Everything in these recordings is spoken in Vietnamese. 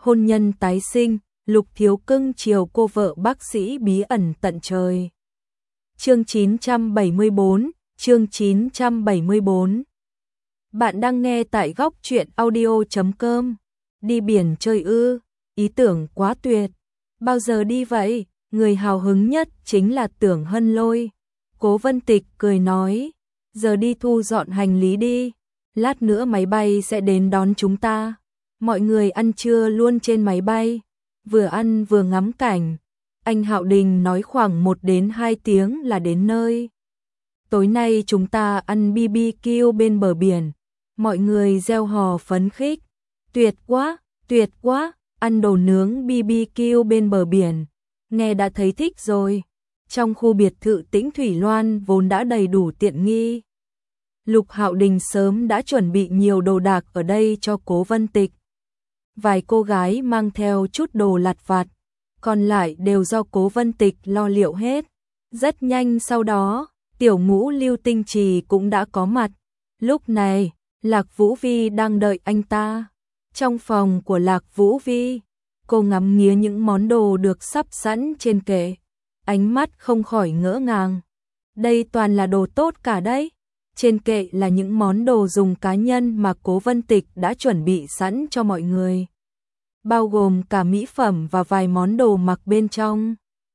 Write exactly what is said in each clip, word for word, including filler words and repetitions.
hôn nhân tái sinh, Lục Thiếu Cưng chiều cô vợ bác sĩ bí ẩn tận trời. Chương chín trăm bảy mươi bốn, chương chín trăm bảy mươi bốn. Bạn đang nghe tại góc truyện audio chấm com. Đi biển chơi ư? Ý tưởng quá tuyệt. Bao giờ đi vậy? Người hào hứng nhất chính là Tưởng Hân Lôi. Cố Vân Tịch cười nói, giờ đi thu dọn hành lý đi, lát nữa máy bay sẽ đến đón chúng ta. Mọi người ăn trưa luôn trên máy bay, vừa ăn vừa ngắm cảnh. Anh Hạo Đình nói khoảng một đến hai tiếng là đến nơi. Tối nay chúng ta ăn bê bê kiu bên bờ biển. Mọi người reo hò phấn khích. Tuyệt quá, tuyệt quá, ăn đồ nướng bê bê kiu bên bờ biển. Nghe đã thấy thích rồi. Trong khu biệt thự Tĩnh Thủy Loan vốn đã đầy đủ tiện nghi. Lục Hạo Đình sớm đã chuẩn bị nhiều đồ đạc ở đây cho Cố Vân Tịch. Vài cô gái mang theo chút đồ lặt vặt, còn lại đều do Cố Vân Tịch lo liệu hết. Rất nhanh sau đó, tiểu ngũ Lưu Tinh Trì cũng đã có mặt. Lúc này, Lạc Vũ Vi đang đợi anh ta. Trong phòng của Lạc Vũ Vi, cô ngắm nghía những món đồ được sắp sẵn trên kệ. Ánh mắt không khỏi ngỡ ngàng. Đây toàn là đồ tốt cả đấy. Trên kệ là những món đồ dùng cá nhân mà Cố Vân Tịch đã chuẩn bị sẵn cho mọi người. Bao gồm cả mỹ phẩm và vài món đồ mặc bên trong.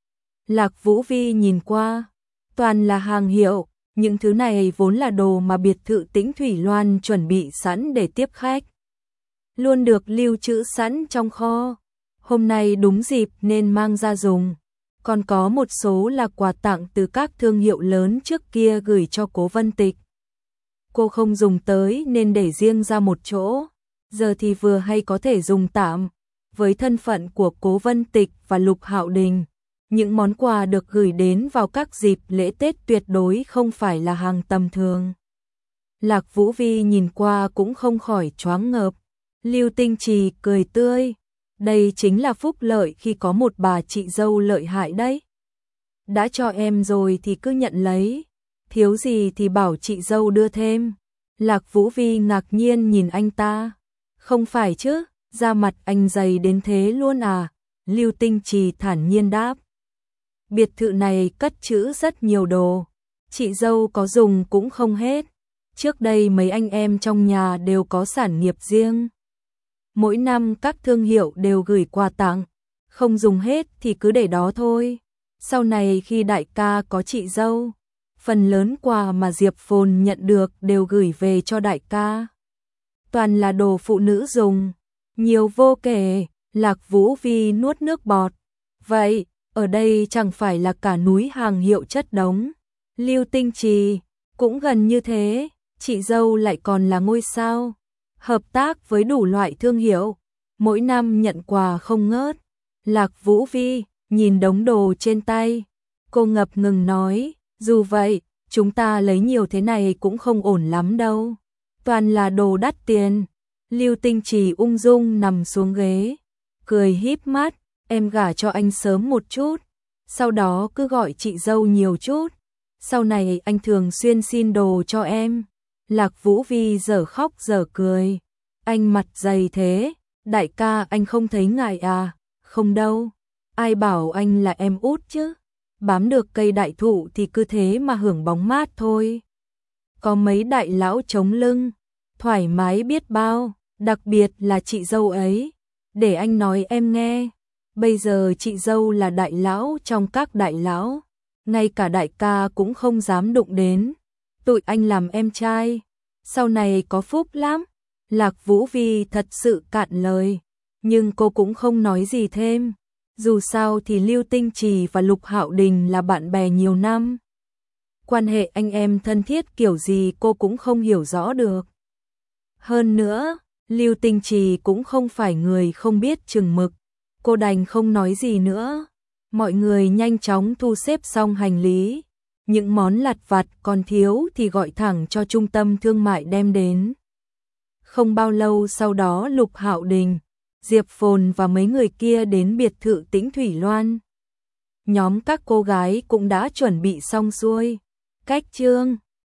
Lạc Vũ Vi nhìn qua, toàn là hàng hiệu. Những thứ này vốn là đồ mà biệt thự Tĩnh Thủy Loan chuẩn bị sẵn để tiếp khách. Luôn được lưu trữ sẵn trong kho. Hôm nay đúng dịp nên mang ra dùng. Còn có một số là quà tặng từ các thương hiệu lớn trước kia gửi cho Cố Vân Tịch. Cô không dùng tới nên để riêng ra một chỗ. Giờ thì vừa hay có thể dùng tạm. Với thân phận của Cố Vân Tịch và Lục Hạo Đình, những món quà được gửi đến vào các dịp lễ Tết tuyệt đối không phải là hàng tầm thường. Lạc Vũ Vi nhìn qua cũng không khỏi choáng ngợp. Lưu Tinh Trì cười tươi. Đây chính là phúc lợi khi có một bà chị dâu lợi hại đấy. Đã cho em rồi thì cứ nhận lấy. Thiếu gì thì bảo chị dâu đưa thêm. Lạc Vũ Vi ngạc nhiên nhìn anh ta. Không phải chứ, da mặt anh dày đến thế luôn à? Lưu Tinh Trì thản nhiên đáp. Biệt thự này cất trữ rất nhiều đồ. Chị dâu có dùng cũng không hết. Trước đây mấy anh em trong nhà đều có sản nghiệp riêng. Mỗi năm các thương hiệu đều gửi quà tặng. Không dùng hết thì cứ để đó thôi. Sau này khi đại ca có chị dâu, phần lớn quà mà Diệp Phồn nhận được đều gửi về cho đại ca. Toàn là đồ phụ nữ dùng. Nhiều vô kể. Lạc Vũ Vi nuốt nước bọt. Vậy, ở đây chẳng phải là cả núi hàng hiệu chất đống. Lưu Tinh Trì, cũng gần như thế. Chị dâu lại còn là ngôi sao. Hợp tác với đủ loại thương hiệu. Mỗi năm nhận quà không ngớt. Lạc Vũ Vi nhìn đống đồ trên tay. Cô ngập ngừng nói, dù vậy, chúng ta lấy nhiều thế này cũng không ổn lắm đâu. Toàn là đồ đắt tiền. Lưu Tinh Trì ung dung nằm xuống ghế. Cười híp mắt, em gả cho anh sớm một chút. Sau đó cứ gọi chị dâu nhiều chút. Sau này anh thường xuyên xin đồ cho em. Lạc Vũ Vi dở khóc dở cười. Anh mặt dày thế, đại ca anh không thấy ngại à? Không đâu, ai bảo anh là em út chứ? Bám được cây đại thụ thì cứ thế mà hưởng bóng mát thôi. Có mấy đại lão chống lưng, thoải mái biết bao, đặc biệt là chị dâu ấy. Để anh nói em nghe, bây giờ chị dâu là đại lão trong các đại lão. Ngay cả đại ca cũng không dám đụng đến. Tụi anh làm em trai, sau này có phúc lắm. Lạc Vũ Vi thật sự cạn lời, nhưng cô cũng không nói gì thêm. Dù sao thì Lưu Tinh Trì và Lục Hạo Đình là bạn bè nhiều năm. Quan hệ anh em thân thiết kiểu gì cô cũng không hiểu rõ được. Hơn nữa, Lưu Tinh Trì cũng không phải người không biết chừng mực. Cô đành không nói gì nữa. Mọi người nhanh chóng thu xếp xong hành lý. Những món lặt vặt còn thiếu thì gọi thẳng cho trung tâm thương mại đem đến. Không bao lâu sau đó Lục Hạo Đình, Diệp Phồn và mấy người kia đến biệt thự Tĩnh Thủy Loan. Nhóm các cô gái cũng đã chuẩn bị xong xuôi. Cách trương,